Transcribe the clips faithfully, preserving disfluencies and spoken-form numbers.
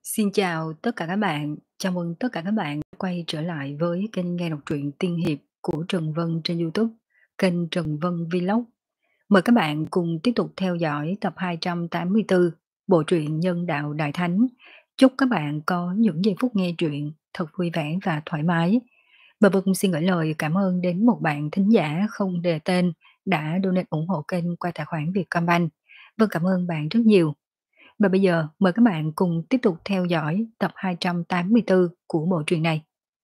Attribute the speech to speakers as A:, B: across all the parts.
A: Xin chào tất cả các bạn, chào mừng tất cả các bạn quay trở lại với kênh nghe đọc truyện tiên hiệp của Trần Vân trên YouTube, kênh Trần Vân Vlog. Mời các bạn cùng tiếp tục theo dõi tập hai trăm tám mươi tư bộ truyện Nhân đạo Đại Thánh. Chúc các bạn có những giây phút nghe truyện thật vui vẻ và thoải mái. Và Vân xin gửi lời cảm ơn đến một bạn thính giả không đề tên đã donate ủng hộ kênh qua tài khoản Vietcombank. Vâng, cảm ơn bạn rất nhiều. Và bây giờ mời các bạn cùng tiếp tục theo dõi tập hai trăm tám mươi tư của bộ truyện này.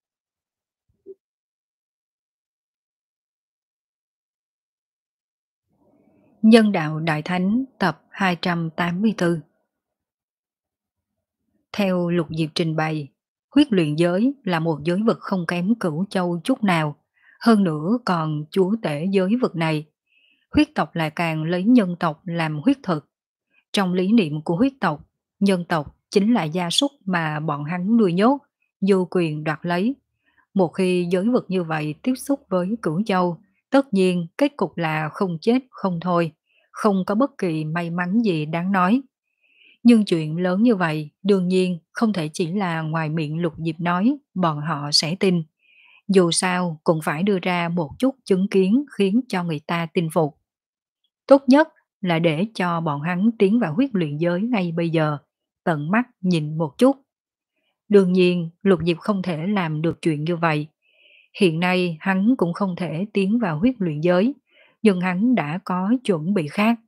A: Nhân đạo Đại Thánh tập hai trăm tám mươi tư. Theo Lục Diệp trình bày, huyết luyện giới là một giới vực không kém Cửu Châu chút nào, hơn nữa còn chúa tể giới vực này. Huyết tộc lại càng lấy nhân tộc làm huyết thực. Trong lý niệm của huyết tộc, nhân tộc chính là gia súc mà bọn hắn nuôi nhốt, vô quyền đoạt lấy. Một khi giới vực như vậy tiếp xúc với Cửu Châu, tất nhiên kết cục là không chết không thôi, không có bất kỳ may mắn gì đáng nói. Nhưng chuyện lớn như vậy đương nhiên không thể chỉ là ngoài miệng Lục Diệp nói bọn họ sẽ tin. Dù sao cũng phải đưa ra một chút chứng kiến khiến cho người ta tin phục. Tốt nhất là để cho bọn hắn tiến vào huyết luyện giới ngay bây giờ, tận mắt nhìn một chút. Đương nhiên Lục Diệp không thể làm được chuyện như vậy. Hiện nay hắn cũng không thể tiến vào huyết luyện giới, nhưng hắn đã có chuẩn bị khác.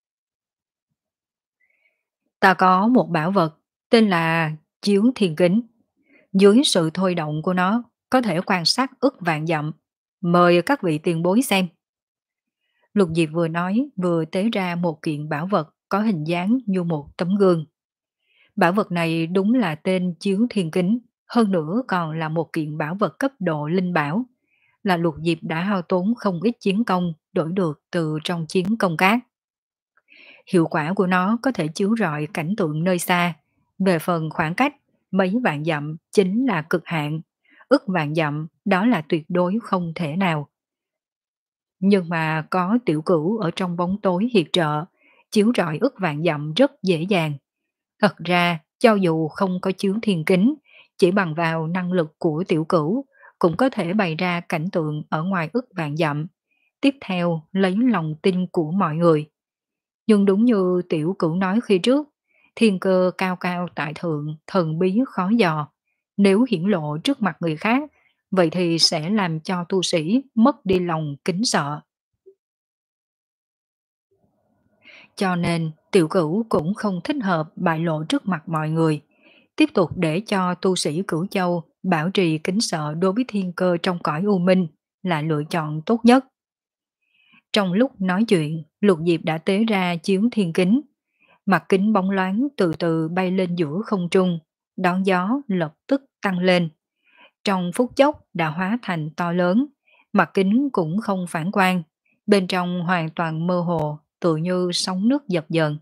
A: Ta có một bảo vật tên là Chiếu Thiên Kính. Dưới sự thôi động của nó có thể quan sát ức vạn dặm. Mời các vị tiền bối xem. Lục Diệp vừa nói vừa tế ra một kiện bảo vật có hình dáng như một tấm gương. Bảo vật này đúng là tên Chiếu Thiên Kính, hơn nữa còn là một kiện bảo vật cấp độ linh bảo, là Lục Diệp đã hao tốn không ít chiến công đổi được từ trong chiến công cát. Hiệu quả của nó có thể chiếu rọi cảnh tượng nơi xa, về phần khoảng cách, mấy vạn dặm chính là cực hạn, ức vạn dặm đó là tuyệt đối không thể nào. Nhưng mà có tiểu cửu ở trong bóng tối hiệp trợ, chiếu rọi ức vạn dặm rất dễ dàng. Thật ra, cho dù không có chiếu thiên kính, chỉ bằng vào năng lực của tiểu cửu, cũng có thể bày ra cảnh tượng ở ngoài ức vạn dặm. Tiếp theo, lấy lòng tin của mọi người. Nhưng đúng như tiểu cửu nói khi trước, thiên cơ cao cao tại thượng, thần bí khó dò. Nếu hiển lộ trước mặt người khác, vậy thì sẽ làm cho tu sĩ mất đi lòng kính sợ. Cho nên tiểu cửu cũng không thích hợp bại lộ trước mặt mọi người. Tiếp tục để cho tu sĩ Cửu Châu bảo trì kính sợ đối với thiên cơ trong cõi u minh là lựa chọn tốt nhất. Trong lúc nói chuyện, Lục Diệp đã tế ra chiếu thiên kính. Mặt kính bóng loáng từ từ bay lên giữa không trung, đón gió lập tức tăng lên. Trong phút chốc đã hóa thành to lớn, mặt kính cũng không phản quang, bên trong hoàn toàn mơ hồ, tự như sóng nước dập dờn.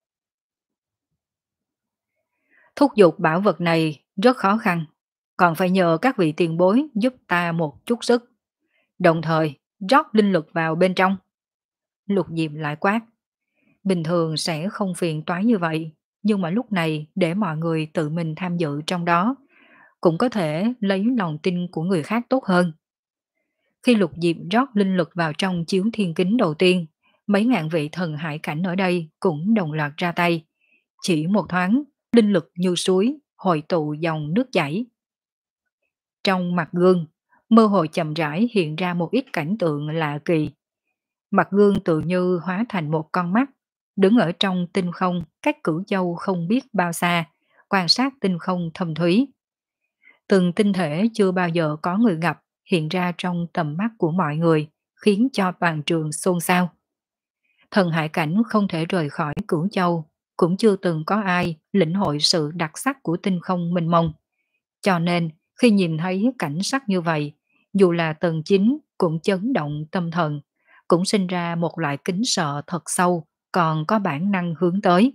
A: Thúc giục bảo vật này rất khó khăn, còn phải nhờ các vị tiền bối giúp ta một chút sức. Đồng thời rót linh lực vào bên trong. Lục Diệp lại quát. Bình thường sẽ không phiền toái như vậy, nhưng mà lúc này để mọi người tự mình tham dự trong đó, cũng có thể lấy lòng tin của người khác tốt hơn. Khi Lục Diệp rót linh lực vào trong chiếu thiên kính đầu tiên, mấy ngàn vị thần hải cảnh ở đây cũng đồng loạt ra tay. Chỉ một thoáng, linh lực như suối, hội tụ dòng nước chảy. Trong mặt gương, mơ hồ chậm rãi hiện ra một ít cảnh tượng lạ kỳ. Mặt gương tự như hóa thành một con mắt, đứng ở trong tinh không cách Cửu Châu không biết bao xa, quan sát tinh không thâm thúy. Từng tinh thể chưa bao giờ có người gặp hiện ra trong tầm mắt của mọi người, khiến cho toàn trường xôn xao. Thần hải cảnh không thể rời khỏi Cửu Châu, cũng chưa từng có ai lĩnh hội sự đặc sắc của tinh không mênh mông. Cho nên, khi nhìn thấy cảnh sắc như vậy, dù là tầng chín cũng chấn động tâm thần, cũng sinh ra một loại kính sợ thật sâu, còn có bản năng hướng tới.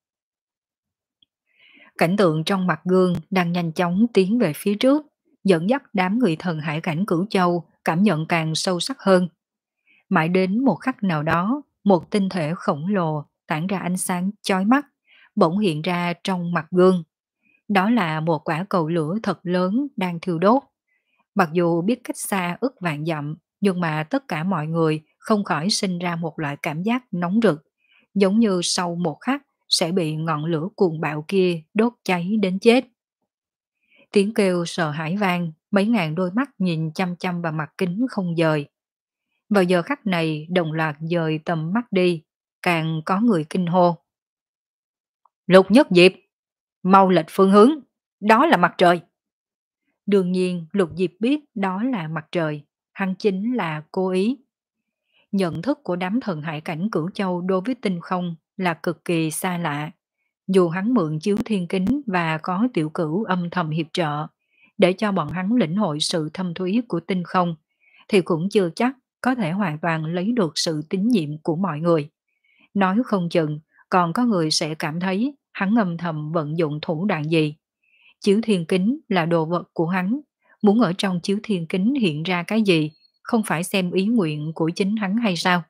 A: Cảnh tượng trong mặt gương đang nhanh chóng tiến về phía trước, dẫn dắt đám người thần hải cảnh Cửu Châu cảm nhận càng sâu sắc hơn. Mãi đến một khắc nào đó, một tinh thể khổng lồ tản ra ánh sáng chói mắt, bỗng hiện ra trong mặt gương. Đó là một quả cầu lửa thật lớn đang thiêu đốt. Mặc dù biết cách xa ức vạn dặm, nhưng mà tất cả mọi người không khỏi sinh ra một loại cảm giác nóng rực, giống như sau một khắc sẽ bị ngọn lửa cuồng bạo kia đốt cháy đến chết. Tiếng kêu sợ hãi vang, mấy ngàn đôi mắt nhìn chăm chăm vào mặt kính không dời. Vào giờ khắc này đồng loạt dời tầm mắt đi, càng có người kinh hô. Lục Nhất Diệp, mau lệch phương hướng, đó là mặt trời. Đương nhiên Lục Diệp biết đó là mặt trời, hắn chính là cố ý. Nhận thức của đám thần hải cảnh Cửu Châu đối với tinh không là cực kỳ xa lạ. Dù hắn mượn chiếu thiên kính và có tiểu cửu âm thầm hiệp trợ, để cho bọn hắn lĩnh hội sự thâm thúy của tinh không, thì cũng chưa chắc có thể hoàn toàn lấy được sự tín nhiệm của mọi người. Nói không chừng, còn có người sẽ cảm thấy hắn âm thầm vận dụng thủ đoạn gì. Chiếu thiên kính là đồ vật của hắn, muốn ở trong chiếu thiên kính hiện ra cái gì, không phải xem ý nguyện của chính hắn hay sao?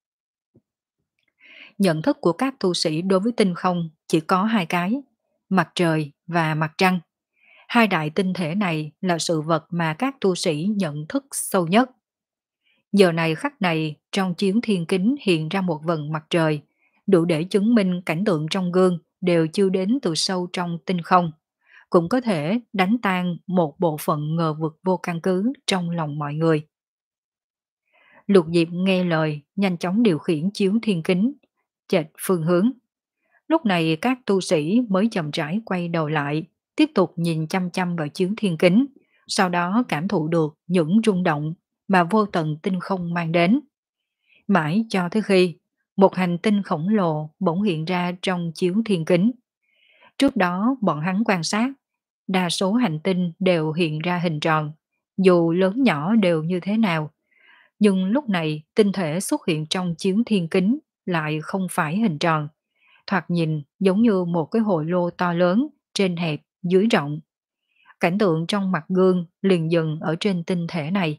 A: Nhận thức của các tu sĩ đối với tinh không chỉ có hai cái, mặt trời và mặt trăng. Hai đại tinh thể này là sự vật mà các tu sĩ nhận thức sâu nhất. Giờ này khắc này, trong chiếu thiên kính hiện ra một vầng mặt trời, đủ để chứng minh cảnh tượng trong gương đều chiêu đến từ sâu trong tinh không, cũng có thể đánh tan một bộ phận ngờ vực vô căn cứ trong lòng mọi người. Lục Diệp nghe lời, nhanh chóng điều khiển chiếu thiên kính, chệch phương hướng. Lúc này các tu sĩ mới chậm rãi quay đầu lại, tiếp tục nhìn chăm chăm vào chiếu thiên kính, sau đó cảm thụ được những rung động mà vô tận tinh không mang đến. Mãi cho tới khi một hành tinh khổng lồ bỗng hiện ra trong chiếu thiên kính. Trước đó bọn hắn quan sát, đa số hành tinh đều hiện ra hình tròn, dù lớn nhỏ đều như thế nào. Nhưng lúc này tinh thể xuất hiện trong chiếu thiên kính lại không phải hình tròn, thoạt nhìn giống như một cái hồ lô to lớn, trên hẹp, dưới rộng. Cảnh tượng trong mặt gương liền dừng ở trên tinh thể này.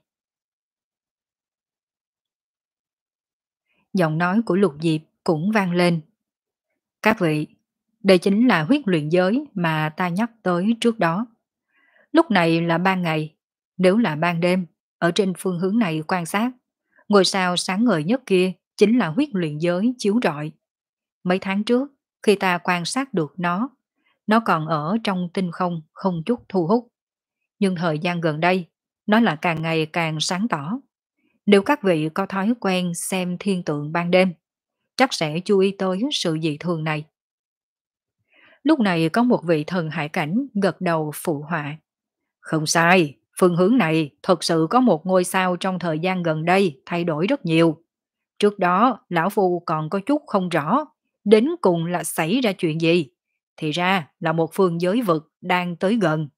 A: Giọng nói của Lục Diệp cũng vang lên. Các vị, đây chính là huyết luyện giới mà ta nhắc tới trước đó. Lúc này là ban ngày, nếu là ban đêm, ở trên phương hướng này quan sát, ngôi sao sáng ngời nhất kia chính là huyết luyện giới chiếu rọi. Mấy tháng trước, khi ta quan sát được nó, nó còn ở trong tinh không không chút thu hút. Nhưng thời gian gần đây, nó là càng ngày càng sáng tỏ. Nếu các vị có thói quen xem thiên tượng ban đêm, chắc sẽ chú ý tới sự dị thường này. Lúc này có một vị thần hải cảnh gật đầu phụ họa. Không sai, phương hướng này thật sự có một ngôi sao trong thời gian gần đây thay đổi rất nhiều. Trước đó, Lão Phu còn có chút không rõ, đến cùng là xảy ra chuyện gì. Thì ra là một phương giới vực đang tới gần.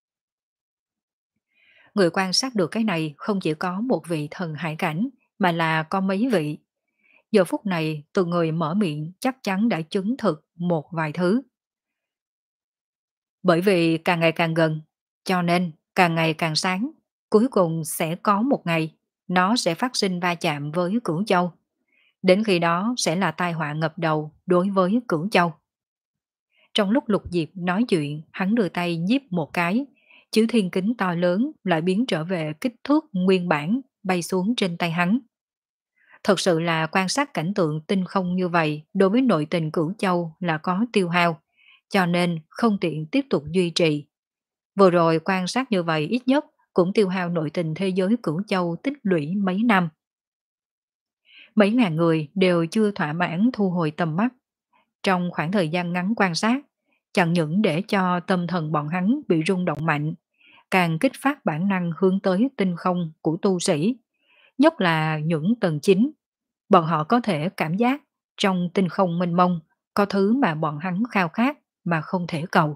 A: Người quan sát được cái này không chỉ có một vị thần hải cảnh, mà là có mấy vị. Giờ phút này, từ người mở miệng chắc chắn đã chứng thực một vài thứ. Bởi vì càng ngày càng gần, cho nên càng ngày càng sáng, cuối cùng sẽ có một ngày, nó sẽ phát sinh va chạm với Cửu Châu. Đến khi đó sẽ là tai họa ngập đầu đối với Cửu Châu. Trong lúc Lục Diệp nói chuyện, hắn đưa tay nhíp một cái, chiếu thiên kính to lớn lại biến trở về kích thước nguyên bản bay xuống trên tay hắn. Thật sự là quan sát cảnh tượng tinh không như vậy đối với nội tình Cửu Châu là có tiêu hao, cho nên không tiện tiếp tục duy trì. Vừa rồi quan sát như vậy ít nhất cũng tiêu hao nội tình thế giới Cửu Châu tích lũy mấy năm. Mấy ngàn người đều chưa thỏa mãn thu hồi tầm mắt. Trong khoảng thời gian ngắn quan sát, chẳng những để cho tâm thần bọn hắn bị rung động mạnh, càng kích phát bản năng hướng tới tinh không của tu sĩ, nhất là những tầng chính. Bọn họ có thể cảm giác trong tinh không mênh mông có thứ mà bọn hắn khao khát mà không thể cầu.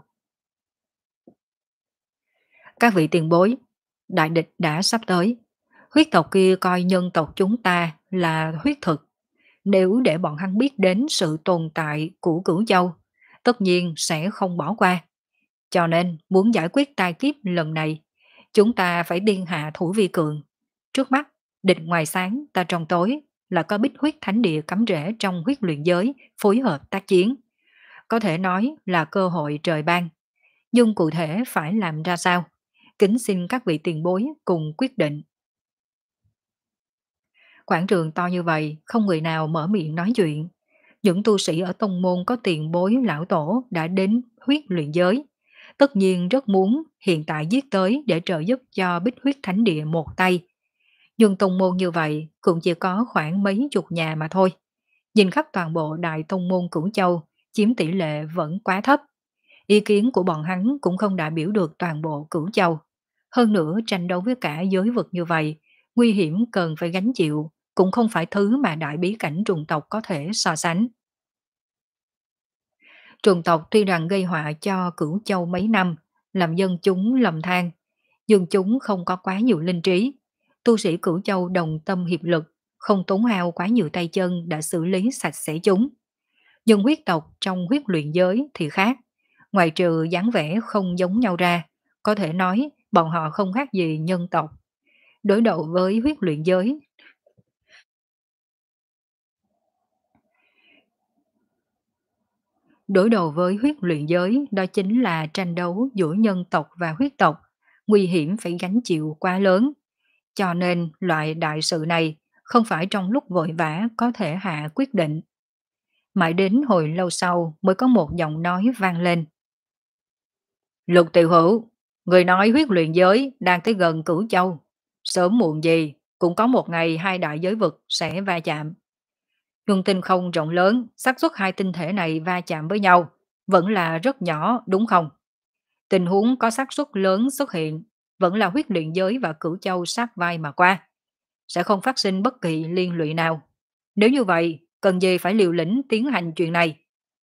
A: Các vị tiền bối, đại địch đã sắp tới. Huyết tộc kia coi nhân tộc chúng ta là huyết thực. Nếu để bọn hắn biết đến sự tồn tại của Cửu Châu, tất nhiên sẽ không bỏ qua. Cho nên muốn giải quyết tai kiếp lần này, chúng ta phải điên hạ thủ vi cường. Trước mắt, địch ngoài sáng ta trong tối là có bích huyết thánh địa cắm rễ trong huyết luyện giới phối hợp tác chiến. Có thể nói là cơ hội trời ban. nhưng cụ thể phải làm ra sao? Kính xin các vị tiền bối cùng quyết định. Quảng trường to như vậy, không người nào mở miệng nói chuyện. Những tu sĩ ở tông môn có tiền bối lão tổ đã đến huyết luyện giới. Tất nhiên rất muốn hiện tại giết tới để trợ giúp cho Bích Huyết Thánh Địa một tay. Nhưng tông môn như vậy cũng chỉ có khoảng mấy chục nhà mà thôi. Nhìn khắp toàn bộ đại tông môn Cửu Châu, chiếm tỷ lệ vẫn quá thấp. Ý kiến của bọn hắn cũng không đại biểu được toàn bộ Cửu Châu. Hơn nữa tranh đấu với cả giới vực như vậy, nguy hiểm cần phải gánh chịu, cũng không phải thứ mà đại bí cảnh trùng tộc có thể so sánh. Trùng tộc tuy rằng gây họa cho Cửu Châu mấy năm, làm dân chúng lầm than, nhưng chúng không có quá nhiều linh trí. Tu sĩ Cửu Châu đồng tâm hiệp lực, không tốn hao quá nhiều tay chân đã xử lý sạch sẽ chúng. Nhưng huyết tộc trong huyết luyện giới thì khác. Ngoài trừ dáng vẻ không giống nhau ra, có thể nói bọn họ không khác gì nhân tộc. Đối đầu với huyết luyện giới, đối đầu với huyết luyện giới đó chính là tranh đấu giữa nhân tộc và huyết tộc, nguy hiểm phải gánh chịu quá lớn. Cho nên loại đại sự này không phải trong lúc vội vã có thể hạ quyết định. Mãi đến hồi lâu sau mới có một giọng nói vang lên. Lục Tiểu Hữu, người nói huyết luyện giới đang tới gần Cửu Châu. Sớm muộn gì cũng có một ngày hai đại giới vực sẽ va chạm. Nhưng tinh không rộng lớn, xác suất hai tinh thể này va chạm với nhau vẫn là rất nhỏ đúng không? Tình huống có xác suất lớn xuất hiện vẫn là huyết luyện giới và Cửu Châu sát vai mà qua. Sẽ không phát sinh bất kỳ liên lụy nào. Nếu như vậy, cần gì phải liều lĩnh tiến hành chuyện này?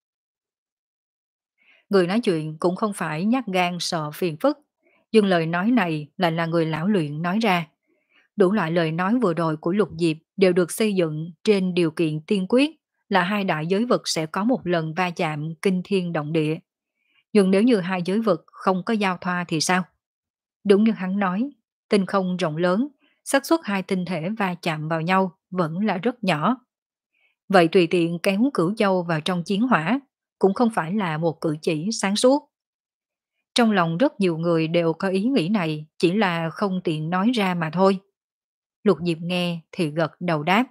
A: Người nói chuyện cũng không phải nhát gan sợ phiền phức, nhưng lời nói này lại là người lão luyện nói ra. Đủ loại lời nói vừa rồi của Lục Diệp đều được xây dựng trên điều kiện tiên quyết là hai đại giới vực sẽ có một lần va chạm kinh thiên động địa. Nhưng nếu như hai giới vực không có giao thoa thì sao? Đúng như hắn nói, tinh không rộng lớn, xác suất hai tinh thể va chạm vào nhau vẫn là rất nhỏ. Vậy tùy tiện kéo Cửu Châu vào trong chiến hỏa cũng không phải là một cử chỉ sáng suốt. Trong lòng rất nhiều người đều có ý nghĩ này, chỉ là không tiện nói ra mà thôi. Lục Diệp nghe thì gật đầu đáp.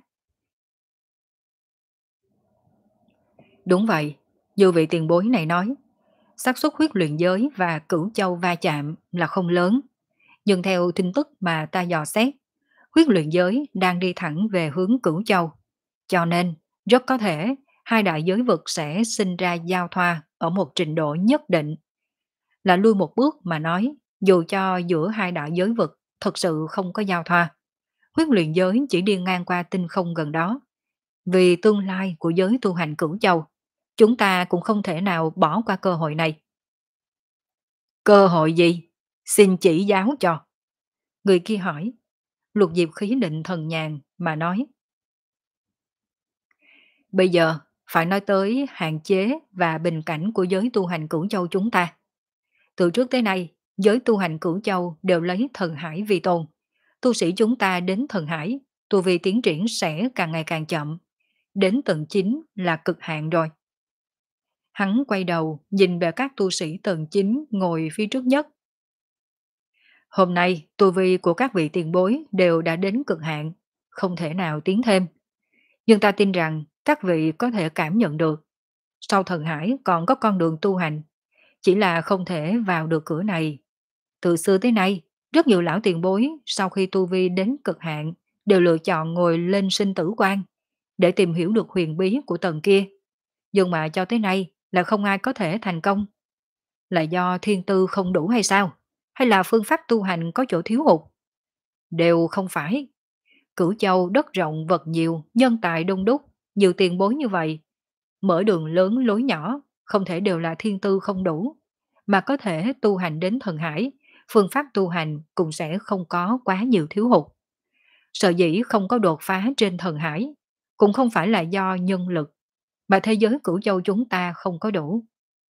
A: Đúng vậy, như vị tiền bối này nói, xác suất huyết luyện giới và Cửu Châu va chạm là không lớn. Nhưng theo tin tức mà ta dò xét, huyết luyện giới đang đi thẳng về hướng Cửu Châu. Cho nên, rất có thể hai đại giới vực sẽ sinh ra giao thoa ở một trình độ nhất định. Là lui một bước mà nói, dù cho giữa hai đại giới vực thật sự không có giao thoa, huyết luyện giới chỉ đi ngang qua tinh không gần đó. Vì tương lai của giới tu hành Cửu Châu, chúng ta cũng không thể nào bỏ qua cơ hội này. Cơ hội gì? Xin chỉ giáo cho. Người kia hỏi. Lục Diệp khí định thần nhàn mà nói. Bây giờ phải nói tới hạn chế và bình cảnh của giới tu hành Cửu Châu chúng ta. Từ trước tới nay, giới tu hành Cửu Châu đều lấy thần hải vi tôn. Tu sĩ chúng ta đến thần hải, tu vi tiến triển sẽ càng ngày càng chậm. Đến tầng chín là cực hạn rồi. Hắn quay đầu nhìn về các tu sĩ tầng chín ngồi phía trước nhất. Hôm nay, tu vi của các vị tiền bối đều đã đến cực hạn, không thể nào tiến thêm. Nhưng ta tin rằng các vị có thể cảm nhận được. Sau thần hải còn có con đường tu hành, chỉ là không thể vào được cửa này. Từ xưa tới nay, rất nhiều lão tiền bối sau khi tu vi đến cực hạn đều lựa chọn ngồi lên sinh tử quan để tìm hiểu được huyền bí của tầng kia. Nhưng mà cho tới nay là không ai có thể thành công. Là do thiên tư không đủ hay sao? Hay là phương pháp tu hành có chỗ thiếu hụt? Đều không phải. Cửu Châu đất rộng vật nhiều, nhân tài đông đúc, nhiều tiền bối như vậy. Mở đường lớn lối nhỏ, không thể đều là thiên tư không đủ, mà có thể tu hành đến thần hải, phương pháp tu hành cũng sẽ không có quá nhiều thiếu hụt. Sở dĩ không có đột phá trên thần hải, cũng không phải là do nhân lực, mà thế giới Cửu Châu chúng ta không có đủ.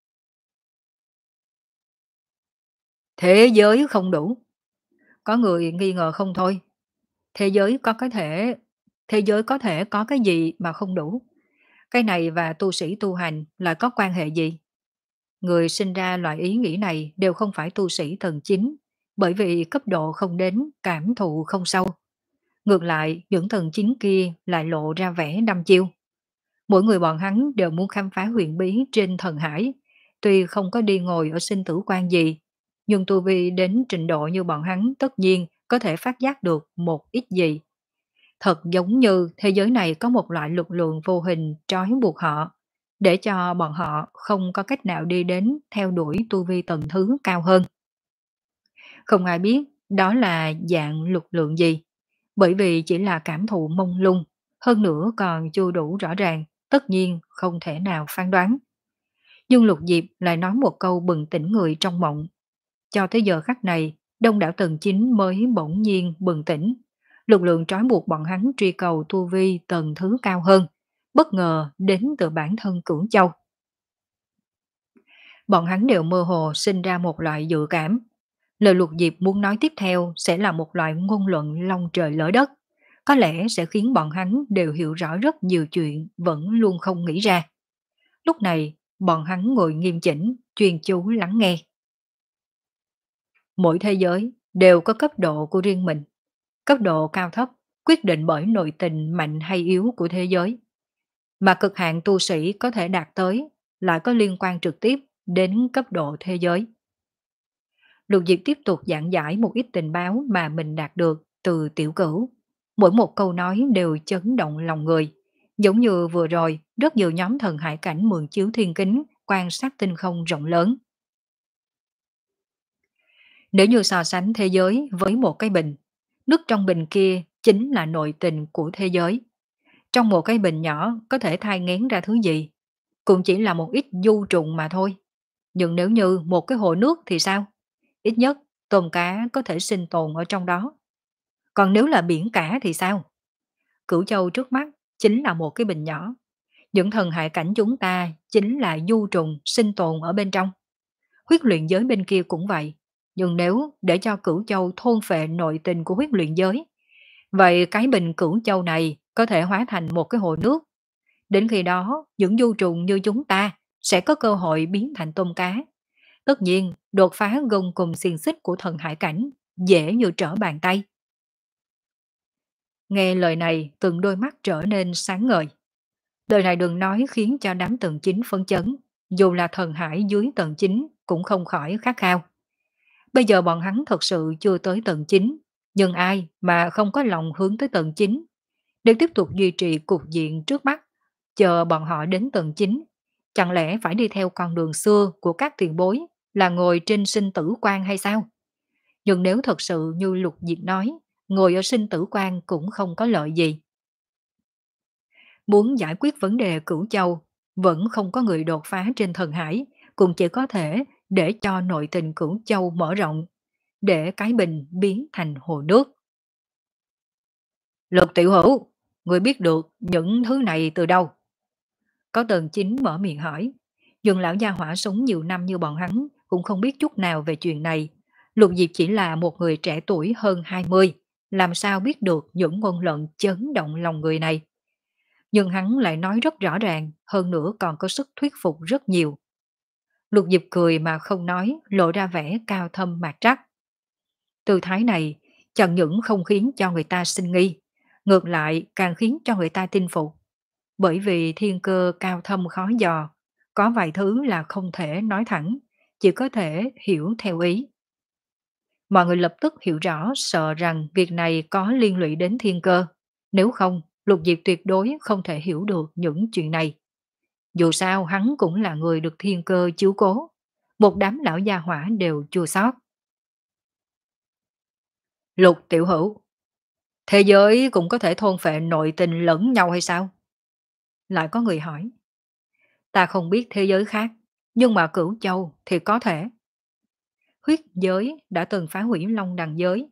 A: Thế giới không đủ. Có người nghi ngờ không thôi. Thế giới có cái thể, thế giới có thể có cái gì mà không đủ? Cái này và tu sĩ tu hành là có quan hệ gì? Người sinh ra loại ý nghĩ này đều không phải tu sĩ tầng chín, bởi vì cấp độ không đến, cảm thụ không sâu. Ngược lại, những tầng chín kia lại lộ ra vẻ đăm chiêu. Mỗi người bọn hắn đều muốn khám phá huyền bí trên thần hải, tuy không có đi ngồi ở sinh tử quan gì, nhưng tu vi đến trình độ như bọn hắn tất nhiên có thể phát giác được một ít gì. Thật giống như thế giới này có một loại lực lượng vô hình trói buộc họ, để cho bọn họ không có cách nào đi đến theo đuổi tu vi tầng thứ cao hơn. Không ai biết đó là dạng lực lượng gì, bởi vì chỉ là cảm thụ mông lung, hơn nữa còn chưa đủ rõ ràng, tất nhiên không thể nào phán đoán. Nhưng Lục Diệp lại nói một câu bừng tỉnh người trong mộng. Cho tới giờ khắc này, đông đảo tầng chín mới bỗng nhiên bừng tỉnh. Lực lượng trói buộc bọn hắn truy cầu tu vi tầng thứ cao hơn, bất ngờ đến từ bản thân Cửu Châu. Bọn hắn đều mơ hồ sinh ra một loại dự cảm. Lời Lục Diệp muốn nói tiếp theo sẽ là một loại ngôn luận long trời lỡ đất, có lẽ sẽ khiến bọn hắn đều hiểu rõ rất nhiều chuyện vẫn luôn không nghĩ ra. Lúc này, bọn hắn ngồi nghiêm chỉnh, chuyên chú lắng nghe. Mỗi thế giới đều có cấp độ của riêng mình. Cấp độ cao thấp quyết định bởi nội tình mạnh hay yếu của thế giới. Mà cực hạn tu sĩ có thể đạt tới lại có liên quan trực tiếp đến cấp độ thế giới. Lục Diệp tiếp tục giảng giải một ít tình báo mà mình đạt được từ Tiểu Cửu. Mỗi một câu nói đều chấn động lòng người. Giống như vừa rồi, rất nhiều nhóm thần hải cảnh mượn chiếu thiên kính quan sát tinh không rộng lớn. Nếu như so sánh thế giới với một cái bình, nước trong bình kia chính là nội tình của thế giới. Trong một cái bình nhỏ có thể thai nghén ra thứ gì? Cũng chỉ là một ít du trùng mà thôi. Nhưng nếu như một cái hồ nước thì sao? Ít nhất tôm cá có thể sinh tồn ở trong đó. Còn nếu là biển cả thì sao? Cửu Châu trước mắt chính là một cái bình nhỏ. Những thần hại cảnh chúng ta chính là du trùng sinh tồn ở bên trong. Huyết luyện giới bên kia cũng vậy. Nhưng nếu để cho Cửu Châu thôn phệ nội tình của huyết luyện giới, vậy cái bình Cửu Châu này có thể hóa thành một cái hồ nước. Đến khi đó, những du trùng như chúng ta sẽ có cơ hội biến thành tôm cá. Tất nhiên, đột phá gông cùng xiềng xích của thần hải cảnh, dễ như trở bàn tay. Nghe lời này, từng đôi mắt trở nên sáng ngời. Lời này đừng nói khiến cho đám tầng chín phấn chấn, dù là thần hải dưới tầng chín cũng không khỏi khát khao. Bây giờ bọn hắn thật sự chưa tới tầng chín, nhưng ai mà không có lòng hướng tới tầng chín. Nếu tiếp tục duy trì cục diện trước mắt, chờ bọn họ đến tầng chín, chẳng lẽ phải đi theo con đường xưa của các tiền bối là ngồi trên sinh tử quan hay sao? Nhưng nếu thật sự như Lục Diệp nói, ngồi ở sinh tử quan cũng không có lợi gì. Muốn giải quyết vấn đề Cửu Châu, vẫn không có người đột phá trên thần hải, cũng chỉ có thể để cho nội tình Cửu Châu mở rộng, để cái bình biến thành hồ nước. Lục tiểu hữu, người biết được những thứ này từ đâu? Có tầng chín mở miệng hỏi. Nhưng lão gia hỏa sống nhiều năm như bọn hắn cũng không biết chút nào về chuyện này. Lục Diệp chỉ là một người trẻ tuổi hơn hai mươi, làm sao biết được những ngôn luận chấn động lòng người này. Nhưng hắn lại nói rất rõ ràng, hơn nữa còn có sức thuyết phục rất nhiều. Lục Diệp cười mà không nói, lộ ra vẻ cao thâm mạc trắc. Tư thái này chẳng những không khiến cho người ta sinh nghi, ngược lại càng khiến cho người ta tin phục. Bởi vì thiên cơ cao thâm khó dò, có vài thứ là không thể nói thẳng, chỉ có thể hiểu theo ý. Mọi người lập tức hiểu rõ, sợ rằng việc này có liên lụy đến thiên cơ. Nếu không, Lục Diệp tuyệt đối không thể hiểu được những chuyện này. Dù sao hắn cũng là người được thiên cơ chiếu cố. Một đám lão gia hỏa đều chua xót. Lục tiểu hữu, thế giới cũng có thể thôn phệ nội tình lẫn nhau hay sao? Lại có người hỏi. Ta không biết thế giới khác, nhưng mà Cửu Châu thì có thể. Huyết giới đã từng phá hủy Long Đằng giới.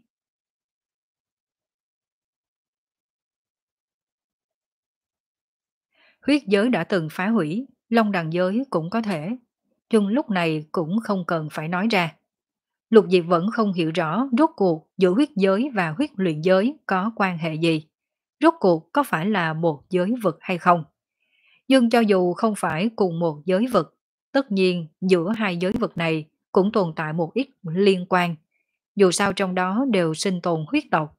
A: Huyết giới đã từng phá hủy, Long Đằng giới cũng có thể. Nhưng lúc này cũng không cần phải nói ra. Lục Diệp vẫn không hiểu rõ rốt cuộc giữa huyết giới và huyết luyện giới có quan hệ gì. Rốt cuộc có phải là một giới vực hay không? Nhưng cho dù không phải cùng một giới vực, Tất nhiên, giữa hai giới vực này cũng tồn tại một ít liên quan, dù sao trong đó đều sinh tồn huyết tộc.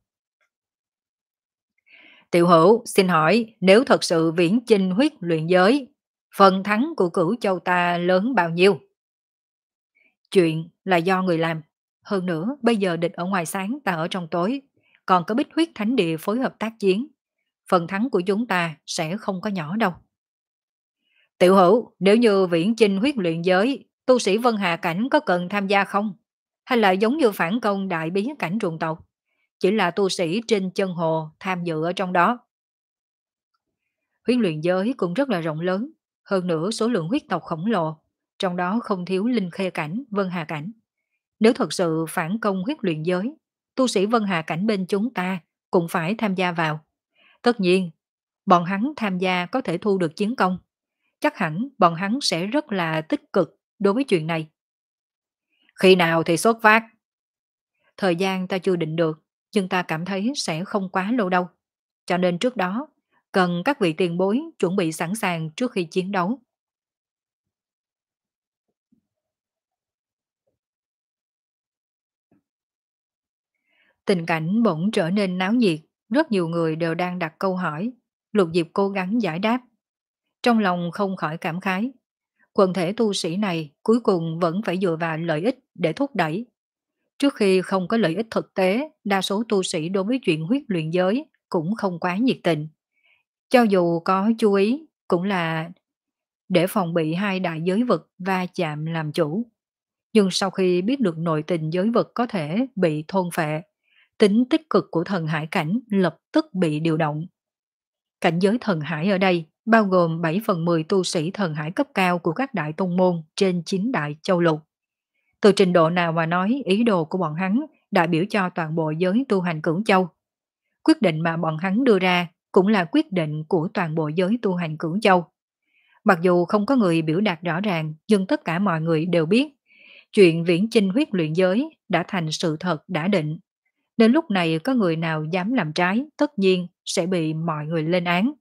A: Tiểu hữu, xin hỏi, nếu thật sự viễn chinh huyết luyện giới, phần thắng của cửu châu ta lớn bao nhiêu? Chuyện là do người làm. Hơn nữa, bây giờ địch ở ngoài sáng, ta ở trong tối. Còn có bích huyết thánh địa phối hợp tác chiến. Phần thắng của chúng ta sẽ không có nhỏ đâu. Tiểu hữu, nếu như viễn chinh huyết luyện giới, tu sĩ Vân Hà Cảnh có cần tham gia không? Hay là giống như phản công đại bí cảnh trùng tộc? Chỉ là tu sĩ trên chân hồ tham dự ở trong đó. Huyết luyện giới cũng rất là rộng lớn, hơn nữa số lượng huyết tộc khổng lồ, trong đó không thiếu linh khê cảnh, Vân Hà Cảnh. Nếu thật sự phản công huyết luyện giới, tu sĩ Vân Hà Cảnh bên chúng ta cũng phải tham gia vào. Tất nhiên, bọn hắn tham gia có thể thu được chiến công. Chắc hẳn bọn hắn sẽ rất là tích cực đối với chuyện này. Khi nào thì xuất phát? Thời gian ta chưa định được, nhưng ta cảm thấy sẽ không quá lâu đâu. Cho nên trước đó, cần các vị tiền bối chuẩn bị sẵn sàng trước khi chiến đấu. Tình cảnh bỗng trở nên náo nhiệt, rất nhiều người đều đang đặt câu hỏi. Lục Diệp cố gắng giải đáp. Trong lòng không khỏi cảm khái. Quần thể tu sĩ này cuối cùng vẫn phải dựa vào lợi ích để thúc đẩy. Trước khi không có lợi ích thực tế, đa số tu sĩ đối với chuyện huyết luyện giới cũng không quá nhiệt tình. Cho dù có chú ý, cũng là để phòng bị hai đại giới vực va chạm làm chủ. Nhưng sau khi biết được nội tình giới vực có thể bị thôn phệ, tính tích cực của thần hải cảnh lập tức bị điều động. Cảnh giới thần hải ở đây bao gồm bảy phần mười tu sĩ thần hải cấp cao của các đại tông môn trên chín đại châu lục. Từ trình độ nào mà nói ý đồ của bọn hắn đại biểu cho toàn bộ giới tu hành cửu châu. Quyết định mà bọn hắn đưa ra cũng là quyết định của toàn bộ giới tu hành cửu châu. Mặc dù không có người biểu đạt rõ ràng, nhưng tất cả mọi người đều biết chuyện viễn chinh huyết luyện giới đã thành sự thật đã định. Nên lúc này có người nào dám làm trái, tất nhiên sẽ bị mọi người lên án.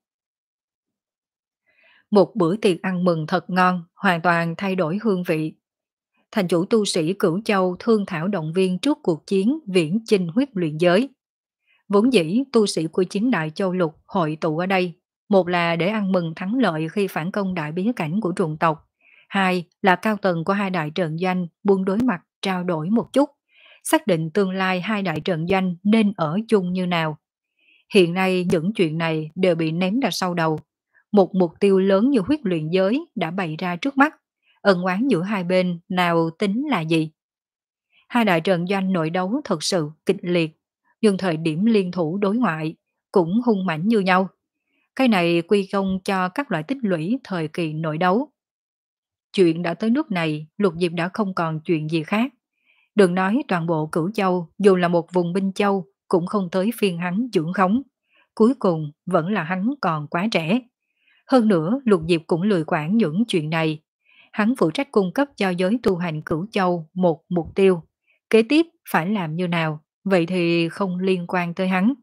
A: Một bữa tiệc ăn mừng thật ngon, hoàn toàn thay đổi hương vị. Thành chủ tu sĩ Cửu Châu thương thảo động viên trước cuộc chiến viễn chinh huyết luyện giới. Vốn dĩ tu sĩ của chính đại châu lục hội tụ ở đây, một là để ăn mừng thắng lợi khi phản công đại bí cảnh của trùng tộc, hai là cao tầng của hai đại trận doanh buông đối mặt trao đổi một chút, xác định tương lai hai đại trận doanh nên ở chung như nào. Hiện nay những chuyện này đều bị ném ra sau đầu. Một mục tiêu lớn như huyết luyện giới đã bày ra trước mắt, ân oán giữa hai bên nào tính là gì? Hai đại trận doanh nội đấu thật sự kịch liệt, nhưng thời điểm liên thủ đối ngoại cũng hung mãnh như nhau. Cái này quy công cho các loại tích lũy thời kỳ nội đấu. Chuyện đã tới nước này, Lục Diệp đã không còn chuyện gì khác. Đừng nói toàn bộ Cửu Châu, dù là một vùng binh châu, cũng không tới phiên hắn trưởng khống. Cuối cùng vẫn là hắn còn quá trẻ. Hơn nữa, Lục Diệp cũng lười quản những chuyện này. Hắn phụ trách cung cấp cho giới tu hành Cửu Châu một mục tiêu. Kế tiếp phải làm như nào, vậy thì không liên quan tới hắn.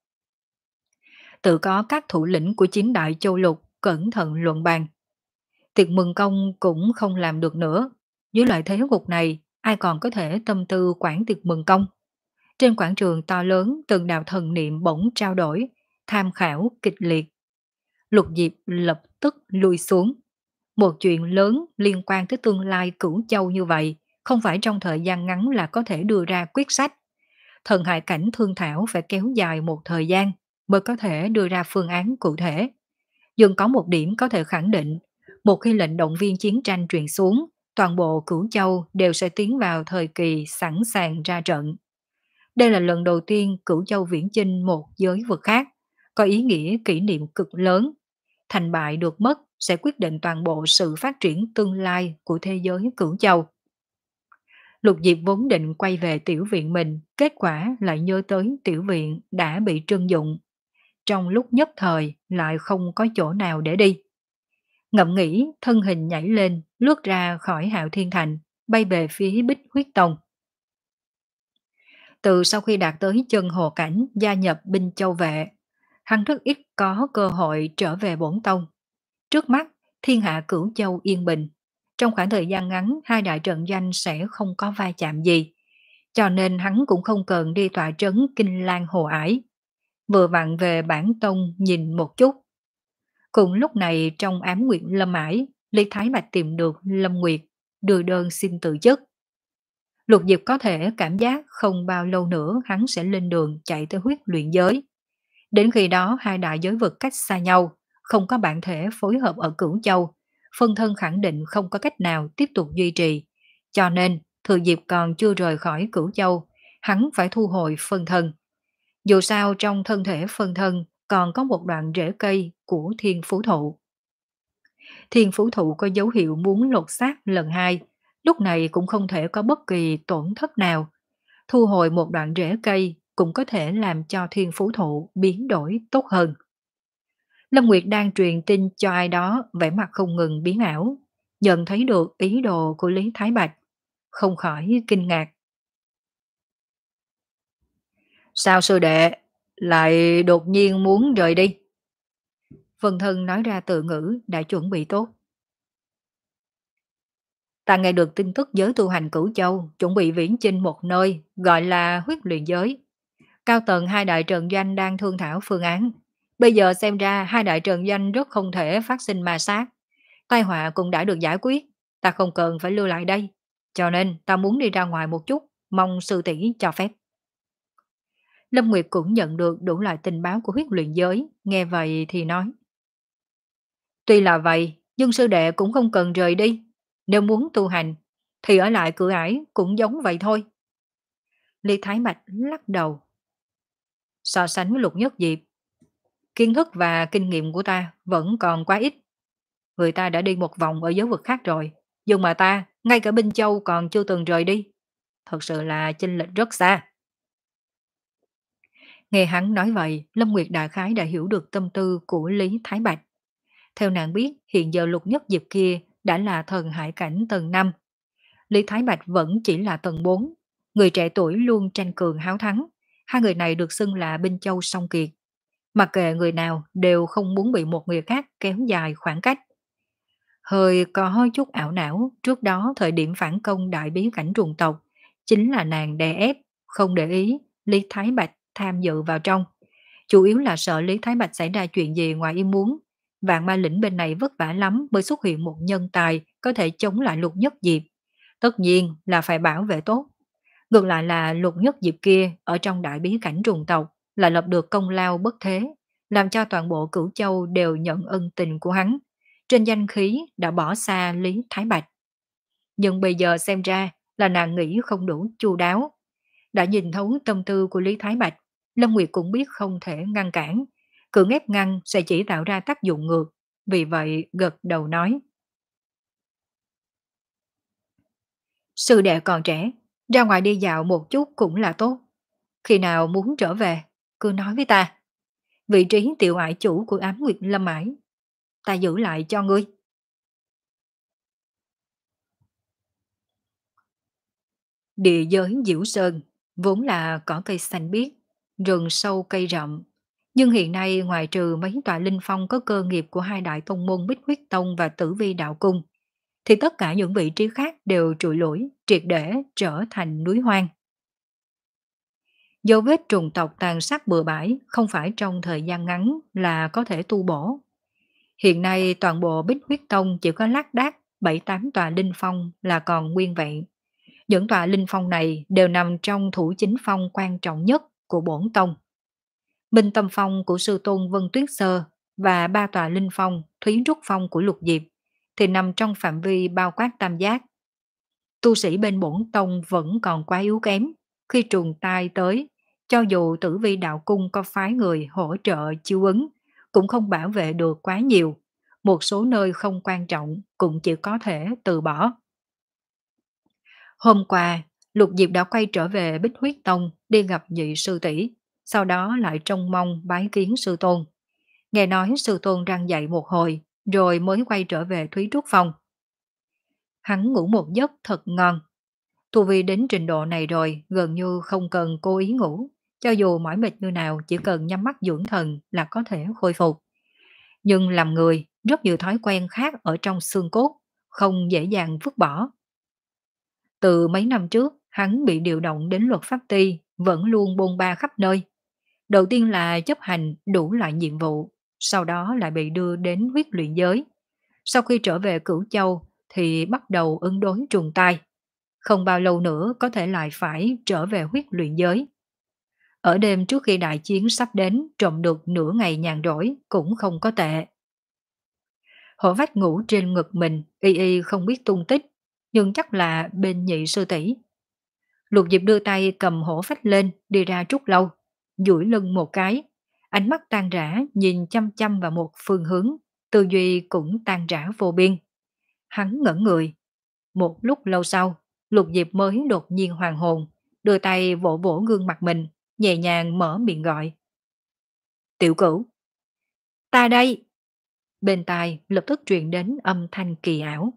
A: Tự có các thủ lĩnh của chín đại châu lục cẩn thận luận bàn. Tiệc mừng công cũng không làm được nữa. Dưới loại thế cục này, ai còn có thể tâm tư quản tiệc mừng công. Trên quảng trường to lớn, từng đạo thần niệm bỗng trao đổi, tham khảo kịch liệt. Lục Diệp lập tức lui xuống. Một chuyện lớn liên quan tới tương lai Cửu Châu như vậy, không phải trong thời gian ngắn là có thể đưa ra quyết sách. Thần hại cảnh thương thảo phải kéo dài một thời gian mới có thể đưa ra phương án cụ thể. Nhưng có một điểm có thể khẳng định, một khi lệnh động viên chiến tranh truyền xuống, toàn bộ Cửu Châu đều sẽ tiến vào thời kỳ sẵn sàng ra trận. Đây là lần đầu tiên Cửu Châu viễn chinh một giới vực khác, có ý nghĩa kỷ niệm cực lớn. Thành bại được mất sẽ quyết định toàn bộ sự phát triển tương lai của thế giới Cửu Châu. Lục Diệp vốn định quay về tiểu viện mình, kết quả lại nhớ tới tiểu viện đã bị trưng dụng. Trong lúc nhất thời lại không có chỗ nào để đi. Ngẫm nghĩ, thân hình nhảy lên, lướt ra khỏi Hạo Thiên Thành, bay về phía Bích Huyết Tông. Từ sau khi đạt tới chân hồ cảnh gia nhập binh châu vệ, hắn rất ít có cơ hội trở về bổn tông. Trước mắt, thiên hạ Cửu Châu yên bình, trong khoảng thời gian ngắn hai đại trận doanh sẽ không có va chạm gì, cho nên hắn cũng không cần đi tọa trấn Kinh Lan Hồ Ải, vừa vặn về bản tông nhìn một chút. Cùng lúc này trong ám nguyệt Lâm Ải, Lý Thái Bạch tìm được Lâm Nguyệt, đưa đơn xin từ chức. Lục Diệp có thể cảm giác không bao lâu nữa hắn sẽ lên đường chạy tới huyết luyện giới. Đến khi đó hai đại giới vực cách xa nhau, không có bản thể phối hợp ở Cửu Châu, phân thân khẳng định không có cách nào tiếp tục duy trì. Cho nên, Thừa Diệp còn chưa rời khỏi Cửu Châu, hắn phải thu hồi phân thân. Dù sao trong thân thể phân thân còn có một đoạn rễ cây của thiên phú thụ. Thiên phú thụ có dấu hiệu muốn lột xác lần hai, lúc này cũng không thể có bất kỳ tổn thất nào. Thu hồi một đoạn rễ cây cũng có thể làm cho thiên phú thụ biến đổi tốt hơn. Lâm Nguyệt đang truyền tin cho ai đó, vẻ mặt không ngừng biến ảo, nhận thấy được ý đồ của Lý Thái Bạch, không khỏi kinh ngạc. Sao sư đệ lại đột nhiên muốn rời đi? Vân Thân nói ra từ ngữ đã chuẩn bị tốt. Ta nghe được tin tức giới tu hành Cửu Châu chuẩn bị viễn chinh một nơi gọi là huyết luyện giới. Cao tầng hai đại trận doanh đang thương thảo phương án. Bây giờ xem ra hai đại trận doanh rất không thể phát sinh ma sát. Tai họa cũng đã được giải quyết. Ta không cần phải lưu lại đây. Cho nên ta muốn đi ra ngoài một chút. Mong sư tỷ cho phép. Lâm Nguyệt cũng nhận được đủ loại tình báo của huyết luyện giới. Nghe vậy thì nói. Tuy là vậy, nhưng sư đệ cũng không cần rời đi. Nếu muốn tu hành, thì ở lại cửa ải cũng giống vậy thôi. Lý Thái Bạch lắc đầu. So sánh với Lục Nhất Diệp, kiến thức và kinh nghiệm của ta vẫn còn quá ít. Người ta đã đi một vòng ở giới vực khác rồi, nhưng mà ta, ngay cả Binh Châu còn chưa từng rời đi. Thật sự là chênh lệch rất xa. Nghe hắn nói vậy, Lâm Nguyệt đại khái đã hiểu được tâm tư của Lý Thái Bạch. Theo nàng biết, hiện giờ Lục Nhất Diệp kia đã là thần hải cảnh tầng năm. Lý Thái Bạch vẫn chỉ là tầng bốn. Người trẻ tuổi luôn tranh cường háo thắng. Hai người này được xưng là Binh Châu song kiệt. Mặc kệ người nào đều không muốn bị một người khác kéo dài khoảng cách. Hơi có hơi chút ảo não, trước đó thời điểm phản công đại bí cảnh trùng tộc, chính là nàng đè ép, không để ý Lý Thái Bạch tham dự vào trong. Chủ yếu là sợ Lý Thái Bạch xảy ra chuyện gì ngoài ý muốn. Vạn ma lĩnh bên này vất vả lắm mới xuất hiện một nhân tài có thể chống lại Lục Nhất Diệp. Tất nhiên là phải bảo vệ tốt. Ngược lại là Lục Nhất Diệp kia ở trong đại bí cảnh trùng tộc là lập được công lao bất thế, làm cho toàn bộ Cửu Châu đều nhận ân tình của hắn. Trên danh khí đã bỏ xa Lý Thái Bạch. Nhưng bây giờ xem ra là nàng nghĩ không đủ chu đáo. Đã nhìn thấu tâm tư của Lý Thái Bạch, Lâm Nguyệt cũng biết không thể ngăn cản. Cưỡng ép ngăn sẽ chỉ tạo ra tác dụng ngược. Vì vậy gật đầu nói. Sư đệ còn trẻ, ra ngoài đi dạo một chút cũng là tốt. Khi nào muốn trở về, cứ nói với ta. Vị trí tiểu ải chủ của ám nguyệt lâm ải, ta giữ lại cho ngươi. Địa giới Diễu Sơn, vốn là cỏ cây xanh biếc, rừng sâu cây rậm. Nhưng hiện nay ngoài trừ mấy tòa linh phong có cơ nghiệp của hai đại tông môn Bích Huyết Tông và Tử Vi Đạo Cung, thì tất cả những vị trí khác đều trụi lủi, triệt để trở thành núi hoang. Dấu vết trùng tộc tàn sát bừa bãi không phải trong thời gian ngắn là có thể tu bổ. Hiện nay toàn bộ Bích Huyết Tông chỉ có lác đác bảy tám tòa linh phong là còn nguyên vẹn. Những tòa linh phong này đều nằm trong thủ chính phong quan trọng nhất của bổn tông. Minh Tâm Phong của sư tôn Vân Tuyết Sơ và ba tòa linh phong Thúy Trúc Phong của Lục Diệp thì nằm trong phạm vi bao quát tam giác. Tu sĩ bên bổn tông vẫn còn quá yếu kém. Khi trùng tai tới, cho dù Tử Vi Đạo Cung có phái người hỗ trợ chiêu ứng, cũng không bảo vệ được quá nhiều. Một số nơi không quan trọng cũng chỉ có thể từ bỏ. Hôm qua, Lục Diệp đã quay trở về Bích Huyết Tông đi gặp nhị sư tỷ, sau đó lại trông mong bái kiến sư tôn. Nghe nói sư tôn răng dậy một hồi, rồi mới quay trở về Thúy Trúc Phong. Hắn ngủ một giấc thật ngon. Tu vi đến trình độ này rồi, gần như không cần cố ý ngủ. Cho dù mỏi mệt như nào, chỉ cần nhắm mắt dưỡng thần là có thể khôi phục. Nhưng làm người, rất nhiều thói quen khác ở trong xương cốt, không dễ dàng vứt bỏ. Từ mấy năm trước, hắn bị điều động đến luật pháp ty, vẫn luôn bôn ba khắp nơi. Đầu tiên là chấp hành đủ loại nhiệm vụ, sau đó lại bị đưa đến huyết luyện giới. Sau khi trở về Cửu Châu thì bắt đầu ứng đối trùng tai. Không bao lâu nữa có thể lại phải trở về huyết luyện giới. Ở đêm trước khi đại chiến sắp đến, trộm được nửa ngày nhàn rỗi cũng không có tệ. Hổ Phách ngủ trên ngực mình, y y không biết tung tích, nhưng chắc là bên nhị sư tỷ. Lục Diệp đưa tay cầm Hổ Phách lên, đi ra trúc lâu, duỗi lưng một cái, ánh mắt tan rã nhìn chăm chăm vào một phương hướng, tư duy cũng tan rã vô biên. Hắn ngẩn người. Một lúc lâu sau, Lục Diệp mới đột nhiên hoàn hồn, đưa tay vỗ vỗ gương mặt mình, nhẹ nhàng mở miệng gọi. Tiểu Cửu, ta đây. Bên tai lập tức truyền đến âm thanh kỳ ảo.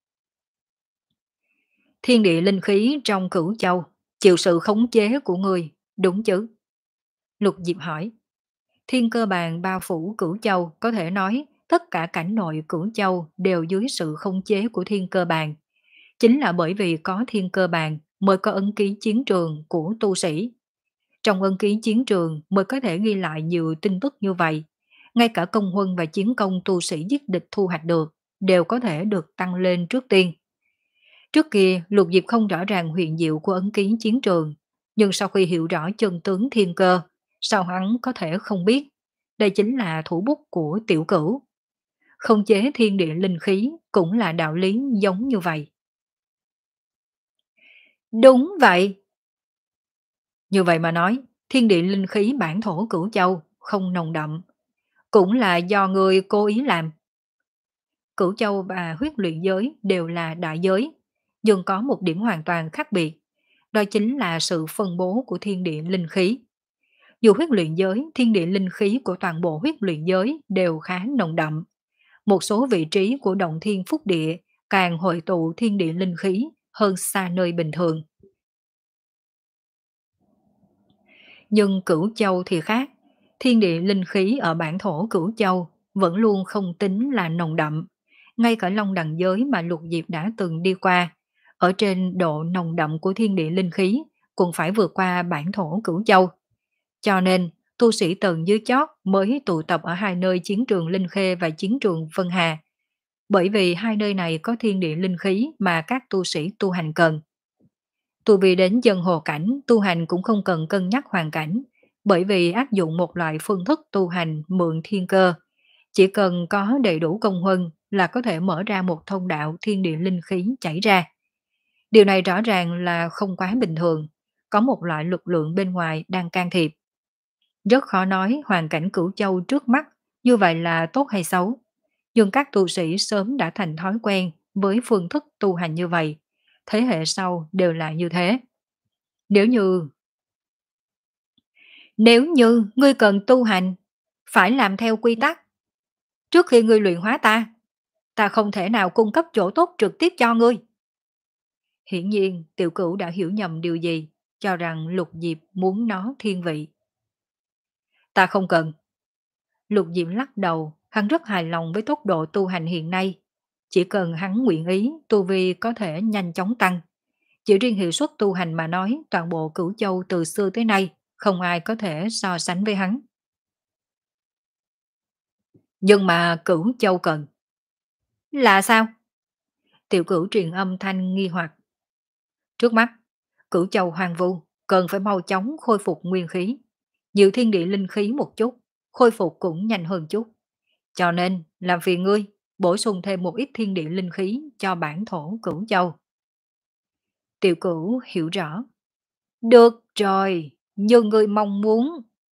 A: Thiên địa linh khí trong Cửu Châu, chịu sự khống chế của người, đúng chứ? Lục Diệp hỏi. Thiên cơ bàn bao phủ Cửu Châu, có thể nói tất cả cảnh nội Cửu Châu đều dưới sự khống chế của thiên cơ bàn. Chính là bởi vì có thiên cơ bàn mới có ấn ký chiến trường của tu sĩ. Trong ấn ký chiến trường mới có thể ghi lại nhiều tin tức như vậy. Ngay cả công huân và chiến công tu sĩ giết địch thu hoạch được đều có thể được tăng lên trước tiên. Trước kia, Lục Diệp không rõ ràng huyền diệu của ấn ký chiến trường, nhưng sau khi hiểu rõ chân tướng thiên cơ, sao hắn có thể không biết? Đây chính là thủ bút của Tiểu Cửu. Không chế thiên địa linh khí cũng là đạo lý giống như vậy. Đúng vậy. Như vậy mà nói, thiên địa linh khí bản thổ Cửu Châu không nồng đậm, cũng là do người cố ý làm. Cửu Châu và huyết luyện giới đều là đại giới, nhưng có một điểm hoàn toàn khác biệt, đó chính là sự phân bố của thiên địa linh khí. Dù huyết luyện giới, thiên địa linh khí của toàn bộ huyết luyện giới đều khá nồng đậm. Một số vị trí của động thiên phúc địa càng hội tụ thiên địa linh khí hơn xa nơi bình thường. Nhưng Cửu Châu thì khác, thiên địa linh khí ở bản thổ Cửu Châu vẫn luôn không tính là nồng đậm. Ngay cả Long Đằng giới mà Lục Diệp đã từng đi qua, ở trên độ nồng đậm của thiên địa linh khí cũng phải vượt qua bản thổ Cửu Châu. Cho nên, tu sĩ tầng dưới chót mới tụ tập ở hai nơi chiến trường Linh Khê và chiến trường Vân Hà. Bởi vì hai nơi này có thiên địa linh khí mà các tu sĩ tu hành cần. Tu vi đến dân hồ cảnh, tu hành cũng không cần cân nhắc hoàn cảnh, bởi vì áp dụng một loại phương thức tu hành mượn thiên cơ. Chỉ cần có đầy đủ công huân là có thể mở ra một thông đạo thiên địa linh khí chảy ra. Điều này rõ ràng là không quá bình thường, có một loại lực lượng bên ngoài đang can thiệp. Rất khó nói hoàn cảnh Cửu Châu trước mắt như vậy là tốt hay xấu, nhưng các tu sĩ sớm đã thành thói quen với phương thức tu hành như vậy, thế hệ sau đều là như thế. Nếu như Nếu như ngươi cần tu hành, phải làm theo quy tắc. Trước khi ngươi luyện hóa ta, ta không thể nào cung cấp chỗ tốt trực tiếp cho ngươi. Hiển nhiên, Tiểu Cửu đã hiểu nhầm điều gì, cho rằng Lục Diệp muốn nó thiên vị. Ta không cần. Lục Diệp lắc đầu, hắn rất hài lòng với tốc độ tu hành hiện nay. Chỉ cần hắn nguyện ý, tu vi có thể nhanh chóng tăng. Chỉ riêng hiệu suất tu hành mà nói, toàn bộ Cửu Châu từ xưa tới nay, không ai có thể so sánh với hắn. Nhưng mà Cửu Châu cần. Là sao? Tiểu Cửu truyền âm thanh nghi hoặc. Trước mắt, Cửu Châu hoang vu, cần phải mau chóng khôi phục nguyên khí. Nhiều thiên địa linh khí một chút, khôi phục cũng nhanh hơn chút. Cho nên, làm phiền ngươi, bổ sung thêm một ít thiên địa linh khí cho bản thổ Cửu Châu. Tiểu Cửu hiểu rõ. Được rồi, như ngươi mong muốn.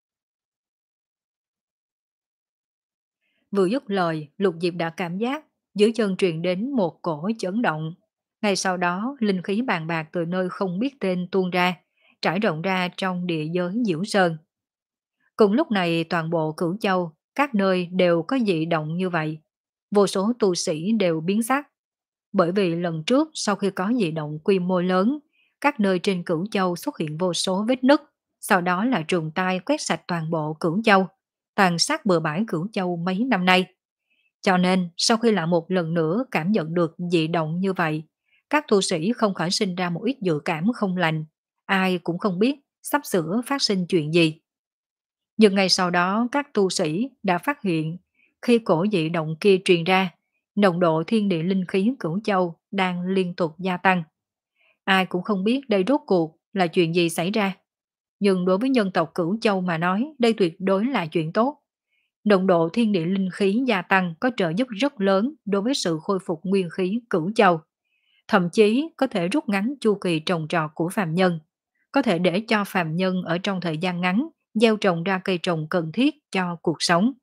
A: Vừa dứt lời, Lục Diệp đã cảm giác dưới chân truyền đến một cổ chấn động. Ngay sau đó, linh khí bàn bạc từ nơi không biết tên tuôn ra, trải rộng ra trong địa giới Diễu Sơn. Cùng lúc này toàn bộ Cửu Châu, các nơi đều có dị động như vậy. Vô số tu sĩ đều biến sắc. Bởi vì lần trước sau khi có dị động quy mô lớn, các nơi trên Cửu Châu xuất hiện vô số vết nứt, sau đó là trùng tai quét sạch toàn bộ Cửu Châu, tàn sát bừa bãi Cửu Châu mấy năm nay. Cho nên, sau khi lại một lần nữa cảm nhận được dị động như vậy, các tu sĩ không khỏi sinh ra một ít dự cảm không lành. Ai cũng không biết sắp sửa phát sinh chuyện gì. Nhưng ngay sau đó các tu sĩ đã phát hiện khi cổ dị động kia truyền ra, nồng độ thiên địa linh khí Cửu Châu đang liên tục gia tăng. Ai cũng không biết đây rốt cuộc là chuyện gì xảy ra. Nhưng đối với nhân tộc Cửu Châu mà nói, đây tuyệt đối là chuyện tốt. Nồng độ thiên địa linh khí gia tăng có trợ giúp rất lớn đối với sự khôi phục nguyên khí Cửu Châu. Thậm chí có thể rút ngắn chu kỳ trồng trọt của phàm nhân, có thể để cho phàm nhân ở trong thời gian ngắn gieo trồng ra cây trồng cần thiết cho cuộc sống.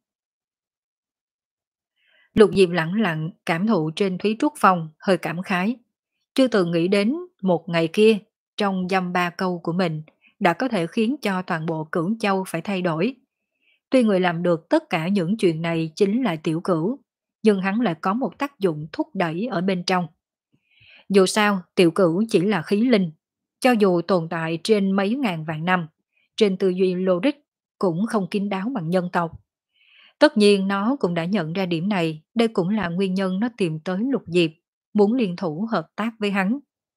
A: Lục Diệp lặng lặng cảm thụ trên Thúy Trúc Phong hơi cảm khái. Chưa từng nghĩ đến một ngày kia, trong dăm ba câu của mình đã có thể khiến cho toàn bộ Cửu Châu phải thay đổi. Tuy người làm được tất cả những chuyện này chính là Tiểu Cửu, nhưng hắn lại có một tác dụng thúc đẩy ở bên trong. Dù sao, Tiểu Cửu chỉ là khí linh, cho dù tồn tại trên mấy ngàn vạn năm, trên tư duy logic cũng không kín đáo bằng nhân tộc. Tất nhiên nó cũng đã nhận ra điểm này, đây cũng là nguyên nhân nó tìm tới Lục Diệp, muốn liên thủ hợp tác với hắn.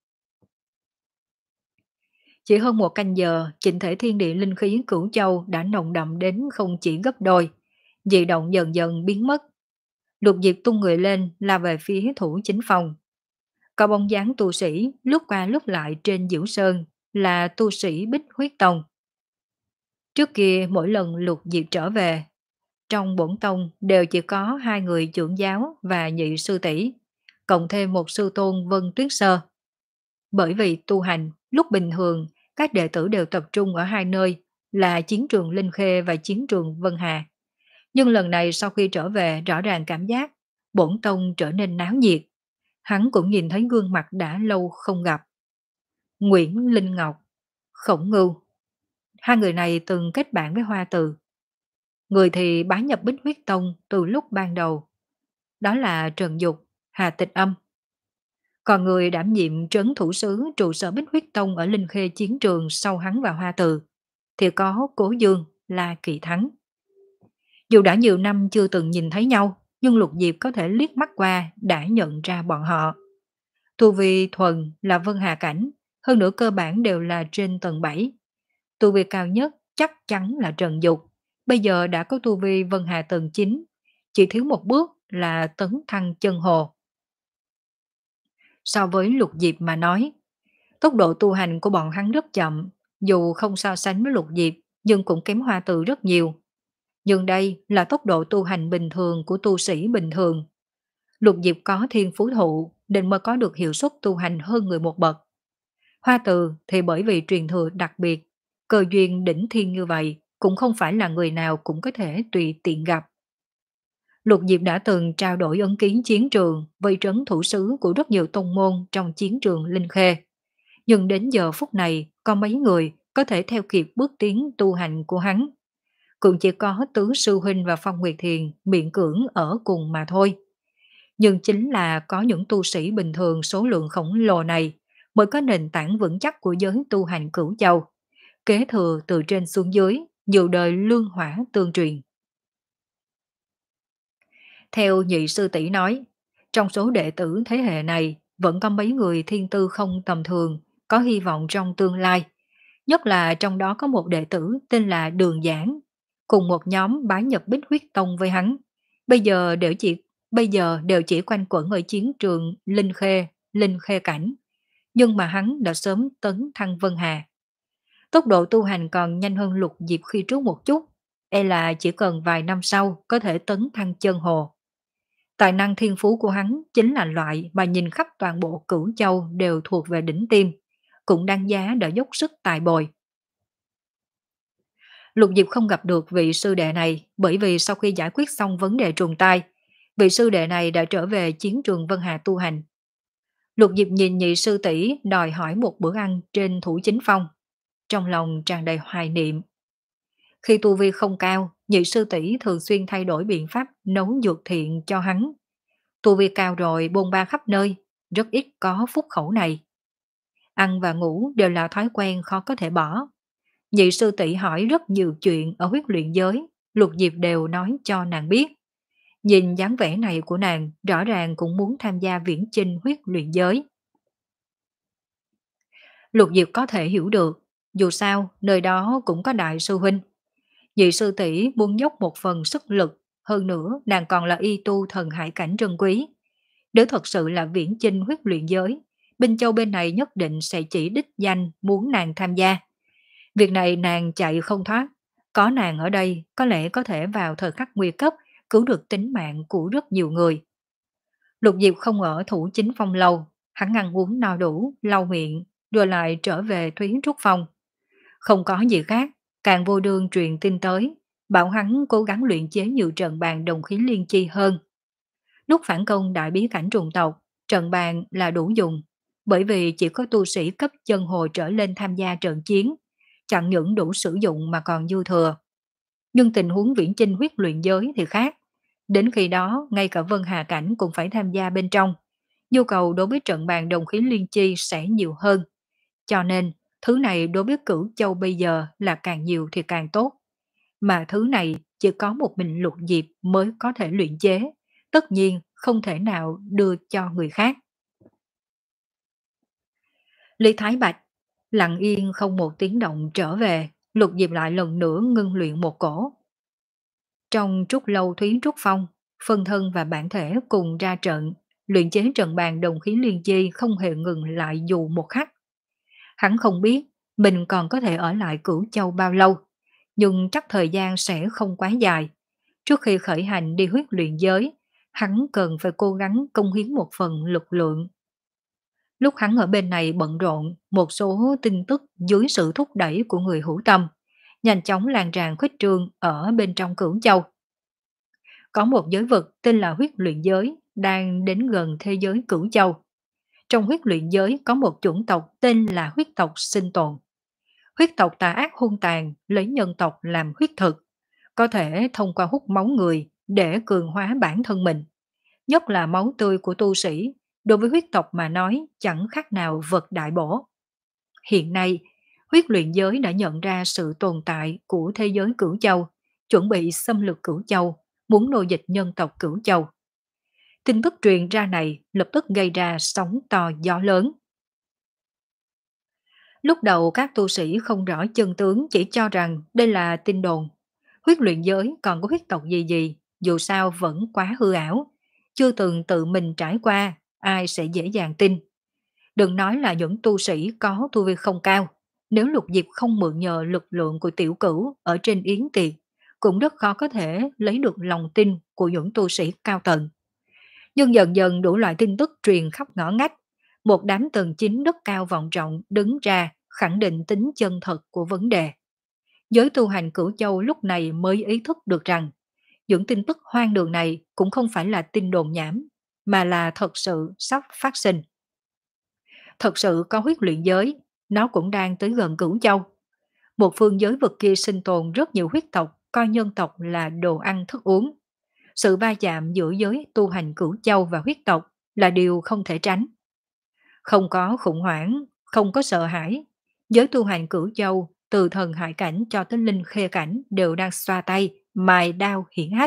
A: Chỉ hơn một canh giờ, chỉnh thể thiên địa linh khí Cửu Châu đã nồng đậm đến không chỉ gấp đôi, dị động dần dần biến mất. Lục Diệp tung người lên là về phía thủ chính phòng. Có bóng dáng tu sĩ lúc qua lúc lại trên Diễu Sơn là tu sĩ Bích Huyết Tông. Trước kia mỗi lần Lục Diệp trở về, trong bổn tông đều chỉ có hai người trưởng giáo và nhị sư tỷ, cộng thêm một sư tôn Vân Tuyết Sơ. Bởi vì tu hành, lúc bình thường, các đệ tử đều tập trung ở hai nơi là chiến trường Linh Khê và chiến trường Vân Hà. Nhưng lần này sau khi trở về rõ ràng cảm giác bổn tông trở nên náo nhiệt. Hắn cũng nhìn thấy gương mặt đã lâu không gặp. Nguyễn Linh Ngọc, Khổng Ngưu. Hai người này từng kết bạn với Hoa Từ. Người thì bái nhập Bích Huyết Tông từ lúc ban đầu. Đó là Trần Dục, Hà Tịch Âm. Còn người đảm nhiệm trấn thủ sứ trụ sở Bích Huyết Tông ở Linh Khê chiến trường sau hắn và Hoa Từ thì có Cố Dương, La Kỳ Thắng. Dù đã nhiều năm chưa từng nhìn thấy nhau, nhưng Lục Diệp có thể liếc mắt qua đã nhận ra bọn họ. Tu vi thuần là Vân Hà Cảnh, hơn nữa cơ bản đều là trên tầng bảy. Tu vi cao nhất chắc chắn là Trần Dục, bây giờ đã có tu vi Vân Hà tầng chín, chỉ thiếu một bước là tấn thăng chân hồ. So với Lục Diệp mà nói, tốc độ tu hành của bọn hắn rất chậm, dù không so sánh với Lục Diệp nhưng cũng kém Hoa Từ rất nhiều. Nhưng đây là tốc độ tu hành bình thường của tu sĩ bình thường. Lục Diệp có thiên phú thụ nên mới có được hiệu suất tu hành hơn người một bậc. Hoa Từ thì bởi vì truyền thừa đặc biệt, cơ duyên đỉnh thiên như vậy cũng không phải là người nào cũng có thể tùy tiện gặp. Lục Diệp đã từng trao đổi ấn kiến chiến trường với trấn thủ sứ của rất nhiều tông môn trong chiến trường Linh Khê. Nhưng đến giờ phút này có mấy người có thể theo kịp bước tiến tu hành của hắn. Cũng chỉ có Tứ Sư Huynh và Phong Nguyệt Thiền miễn cưỡng ở cùng mà thôi. Nhưng chính là có những tu sĩ bình thường số lượng khổng lồ này mới có nền tảng vững chắc của giới tu hành Cửu Châu, kế thừa từ trên xuống dưới, nhiều đời lương hỏa tương truyền. Theo nhị sư tỷ nói, trong số đệ tử thế hệ này vẫn có mấy người thiên tư không tầm thường, có hy vọng trong tương lai. Nhất là trong đó có một đệ tử tên là Đường Giảng, cùng một nhóm bái nhập Bích Huyết Tông với hắn. Bây giờ đều chỉ bây giờ đều chỉ quanh quẩn ở chiến trường Linh Khê, Linh Khê cảnh, nhưng mà hắn đã sớm tấn thăng Vân Hà. Tốc độ tu hành còn nhanh hơn Lục Diệp khi trước một chút, e là chỉ cần vài năm sau có thể tấn thăng chân hồ. Tài năng thiên phú của hắn chính là loại mà nhìn khắp toàn bộ Cửu Châu đều thuộc về đỉnh tim, cũng đáng giá để dốc sức tài bồi. Lục Diệp không gặp được vị sư đệ này bởi vì sau khi giải quyết xong vấn đề trùng tai, vị sư đệ này đã trở về chiến trường Vân Hà tu hành. Lục Diệp nhìn nhị sư tỷ đòi hỏi một bữa ăn trên Thủ Chính Phong, trong lòng tràn đầy hoài niệm. Khi tu vi không cao, nhị sư tỷ thường xuyên thay đổi biện pháp nấu dược thiện cho hắn. Tu vi cao rồi bôn ba khắp nơi, rất ít có phúc khẩu này. Ăn và ngủ đều là thói quen khó có thể bỏ. Nhị sư tỷ hỏi rất nhiều chuyện ở huyết luyện giới, Lục Diệp đều nói cho nàng biết. Nhìn dáng vẻ này của nàng, rõ ràng cũng muốn tham gia viễn chinh huyết luyện giới. Lục Diệp có thể hiểu được, dù sao nơi đó cũng có đại sư huynh. Nhị sư tỷ muốn dốc một phần sức lực, hơn nữa nàng còn là y tu thần hải cảnh trân quý. Nếu thật sự là viễn chinh huyết luyện giới, Binh Châu bên này nhất định sẽ chỉ đích danh muốn nàng tham gia. Việc này nàng chạy không thoát, có nàng ở đây có lẽ có thể vào thời khắc nguy cấp cứu được tính mạng của rất nhiều người. Lục Diệp không ở thủ chính phong lâu, hắn ăn uống no đủ, lau miệng, rồi lại trở về Thúy Trúc Phong. Không có gì khác, càng vô đương truyền tin tới, bảo hắn cố gắng luyện chế nhiều trận bàn đồng khí liên chi hơn. Lúc phản công đại bí cảnh trùng tộc, trận bàn là đủ dùng, bởi vì chỉ có tu sĩ cấp chân hồ trở lên tham gia trận chiến, chẳng những đủ sử dụng mà còn dư thừa. Nhưng tình huống viễn chinh huyết luyện giới thì khác. Đến khi đó, ngay cả Vân Hà Cảnh cũng phải tham gia bên trong. Nhu cầu đối với trận bàn đồng khí liên chi sẽ nhiều hơn. Cho nên, thứ này đối với cửu châu bây giờ là càng nhiều thì càng tốt. Mà thứ này chỉ có một mình Lục Diệp mới có thể luyện chế. Tất nhiên không thể nào đưa cho người khác. Lý Thái Bạch lặng yên không một tiếng động trở về, Lục Diệp lại lần nữa ngưng luyện một cổ. Trong trúc lâu Thúy Trúc Phong, phân thân và bản thể cùng ra trận, luyện chế trận bàn đồng khí liên chi không hề ngừng lại dù một khắc. Hắn không biết mình còn có thể ở lại Cửu Châu bao lâu, nhưng chắc thời gian sẽ không quá dài. Trước khi khởi hành đi huyết luyện giới, hắn cần phải cố gắng công hiến một phần lực lượng. Lúc hắn ở bên này bận rộn, một số tin tức dưới sự thúc đẩy của người hữu tâm, nhanh chóng lan tràn khuếch trương ở bên trong Cửu Châu. Có một giới vực tên là huyết luyện giới đang đến gần thế giới Cửu Châu. Trong huyết luyện giới có một chủng tộc tên là huyết tộc sinh tồn. Huyết tộc tà ác hung tàn lấy nhân tộc làm huyết thực, có thể thông qua hút máu người để cường hóa bản thân mình. Nhất là máu tươi của tu sĩ, đối với huyết tộc mà nói chẳng khác nào vật đại bổ. Hiện nay, huyết luyện giới đã nhận ra sự tồn tại của thế giới Cửu Châu, chuẩn bị xâm lược Cửu Châu, muốn nô dịch nhân tộc Cửu Châu. Tin tức truyền ra này lập tức gây ra sóng to gió lớn. Lúc đầu các tu sĩ không rõ chân tướng, chỉ cho rằng đây là tin đồn. Huyết luyện giới còn có huyết tộc gì gì, dù sao vẫn quá hư ảo. Chưa từng tự mình trải qua, ai sẽ dễ dàng tin. Đừng nói là những tu sĩ có tu vi không cao. Nếu Lục Diệp không mượn nhờ lực lượng của tiểu cửu ở trên yến tiệc, cũng rất khó có thể lấy được lòng tin của những tu sĩ cao tầng. Nhưng dần dần đủ loại tin tức truyền khắp ngõ ngách. Một đám tầng chính đức cao vọng trọng đứng ra khẳng định tính chân thật của vấn đề. Giới tu hành Cửu Châu lúc này mới ý thức được rằng những tin tức hoang đường này cũng không phải là tin đồn nhảm, mà là thật sự sắp phát sinh. Thật sự có huyết luyện giới, nó cũng đang tới gần Cửu Châu. Một phương giới vực kia sinh tồn rất nhiều huyết tộc, coi nhân tộc là đồ ăn thức uống. Sự va chạm giữa giới tu hành Cửu Châu và huyết tộc là điều không thể tránh. Không có khủng hoảng, không có sợ hãi. Giới tu hành Cửu Châu, từ thần hải cảnh cho tới linh khê cảnh đều đang xoa tay, mài đao hiển hách.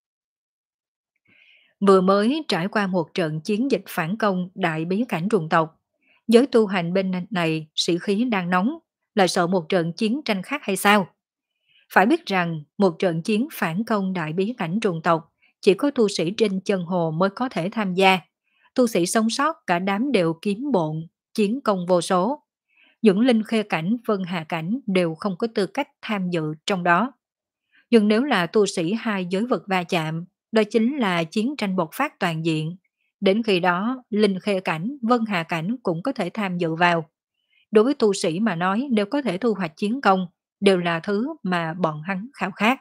A: Vừa mới trải qua một trận chiến dịch phản công đại bí cảnh trùng tộc. Giới tu hành bên này sĩ khí đang nóng, lại sợ một trận chiến tranh khác hay sao? Phải biết rằng một trận chiến phản công đại bí cảnh trùng tộc chỉ có tu sĩ trên chân hồ mới có thể tham gia. Tu sĩ sống sót cả đám đều kiếm bộn, chiến công vô số. Những linh khê cảnh, vân hà cảnh đều không có tư cách tham dự trong đó. Nhưng nếu là tu sĩ hai giới vực va chạm, đó chính là chiến tranh bộc phát toàn diện. Đến khi đó, linh khê cảnh, vân hà cảnh cũng có thể tham dự vào. Đối với tu sĩ mà nói, nếu có thể thu hoạch chiến công, đều là thứ mà bọn hắn khao khát.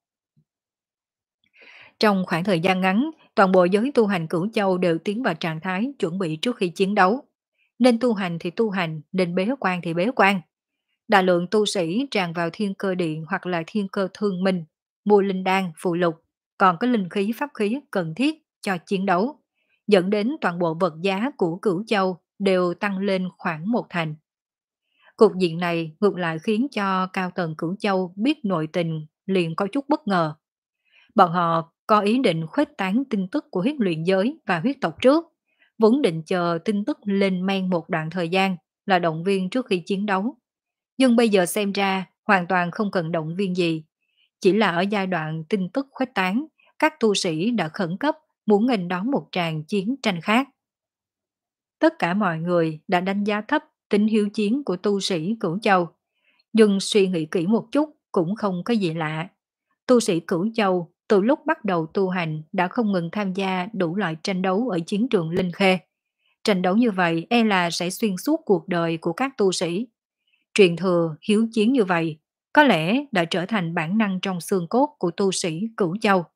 A: Trong khoảng thời gian ngắn, toàn bộ giới tu hành Cửu Châu đều tiến vào trạng thái chuẩn bị trước khi chiến đấu. Nên tu hành thì tu hành, nên bế quan thì bế quan. Đại lượng tu sĩ tràn vào thiên cơ điện hoặc là thiên cơ thương minh, mua linh đan, phụ lục, còn có linh khí pháp khí cần thiết cho chiến đấu, dẫn đến toàn bộ vật giá của Cửu Châu đều tăng lên khoảng một thành. Cục diện này ngược lại khiến cho cao tầng Cửu Châu biết nội tình liền có chút bất ngờ. Bọn họ có ý định khuếch tán tin tức của huyết luyện giới và huyết tộc trước, vốn định chờ tin tức lên men một đoạn thời gian là động viên trước khi chiến đấu. Nhưng bây giờ xem ra hoàn toàn không cần động viên gì, chỉ là ở giai đoạn tin tức khuếch tán, các tu sĩ đã khẩn cấp muốn nghênh đón một tràng chiến tranh khác. Tất cả mọi người đã đánh giá thấp tính hiếu chiến của tu sĩ Cửu Châu, nhưng suy nghĩ kỹ một chút cũng không có gì lạ. Tu sĩ Cửu Châu từ lúc bắt đầu tu hành đã không ngừng tham gia đủ loại tranh đấu ở chiến trường Linh Khê. Tranh đấu như vậy e là sẽ xuyên suốt cuộc đời của các tu sĩ. Truyền thừa hiếu chiến như vậy có lẽ đã trở thành bản năng trong xương cốt của tu sĩ Cửu Châu.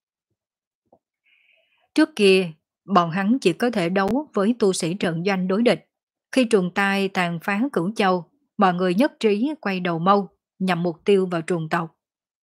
A: Trước kia, bọn hắn chỉ có thể đấu với tu sĩ trận doanh đối địch. Khi trùng tai tàn phá Cửu Châu, mọi người nhất trí quay đầu mâu, nhằm mục tiêu vào trùng tộc.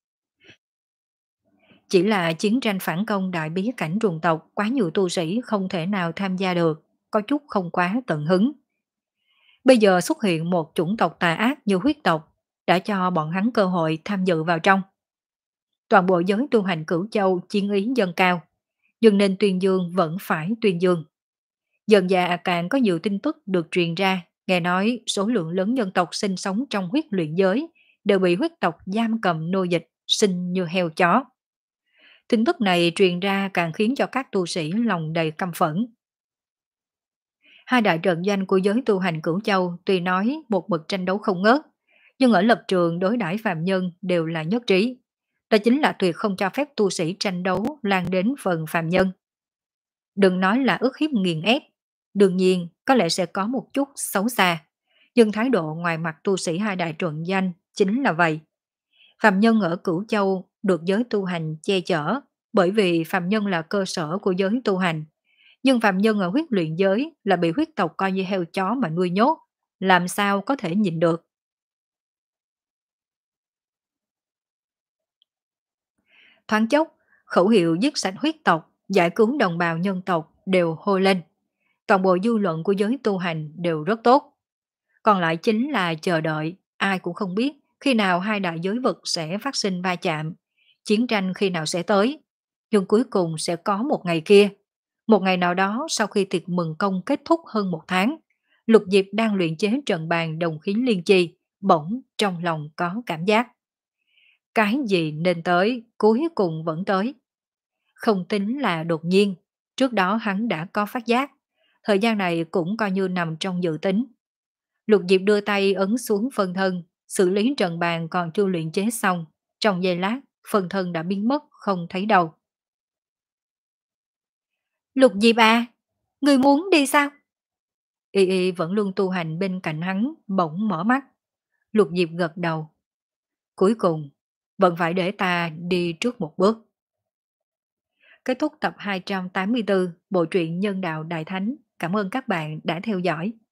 A: Chỉ là chiến tranh phản công đại bí cảnh trùng tộc quá nhiều tu sĩ không thể nào tham gia được, có chút không quá tận hứng. Bây giờ xuất hiện một chủng tộc tà ác như huyết tộc, đã cho bọn hắn cơ hội tham dự vào trong. Toàn bộ giới tu hành Cửu Châu chiến ý dâng cao, nhưng nên tuyên dương vẫn phải tuyên dương. Dần dà càng có nhiều tin tức được truyền ra, nghe nói số lượng lớn dân tộc sinh sống trong huyết luyện giới đều bị huyết tộc giam cầm nô dịch, sinh như heo chó. Tin tức này truyền ra càng khiến cho các tu sĩ lòng đầy căm phẫn. Hai đại trận doanh của giới tu hành Cửu Châu tuy nói một bậc tranh đấu không ngớt, nhưng ở lập trường đối đãi phàm nhân đều là nhất trí. Đó chính là tuyệt không cho phép tu sĩ tranh đấu lan đến phần phàm nhân. Đừng nói là ức hiếp nghiền ép, đương nhiên có lẽ sẽ có một chút xấu xa, nhưng thái độ ngoài mặt tu sĩ hai đại trận danh chính là vậy. Phàm nhân ở Cửu Châu được giới tu hành che chở, bởi vì phàm nhân là cơ sở của giới tu hành. Nhưng phàm nhân ở huyết luyện giới là bị huyết tộc coi như heo chó mà nuôi nhốt, làm sao có thể nhịn được. Thoáng chốc, khẩu hiệu giết sạch huyết tộc, giải cứu đồng bào nhân tộc đều hô lên. Toàn bộ dư luận của giới tu hành đều rất tốt. Còn lại chính là chờ đợi, ai cũng không biết khi nào hai đại giới vực sẽ phát sinh va chạm, chiến tranh khi nào sẽ tới. Nhưng cuối cùng sẽ có một ngày kia. Một ngày nào đó sau khi tiệc mừng công kết thúc hơn một tháng, Lục Diệp đang luyện chế trận bàn đồng khí liên chi, bỗng trong lòng có cảm giác. Cái gì nên tới, cuối cùng vẫn tới. Không tính là đột nhiên, trước đó hắn đã có phát giác. Thời gian này cũng coi như nằm trong dự tính. Lục Diệp đưa tay ấn xuống phân thân, xử lý trận bàn còn chưa luyện chế xong. Trong giây lát, phân thân đã biến mất không thấy đâu. Lục Diệp à, người muốn đi sao? Y Y vẫn luôn tu hành bên cạnh hắn, bỗng mở mắt. Lục Diệp gật đầu. Cuối cùng, vẫn phải để ta đi trước một bước. Kết thúc tập hai trăm tám mươi tư Bộ truyện Nhân đạo Đại Thánh. Cảm ơn các bạn đã theo dõi.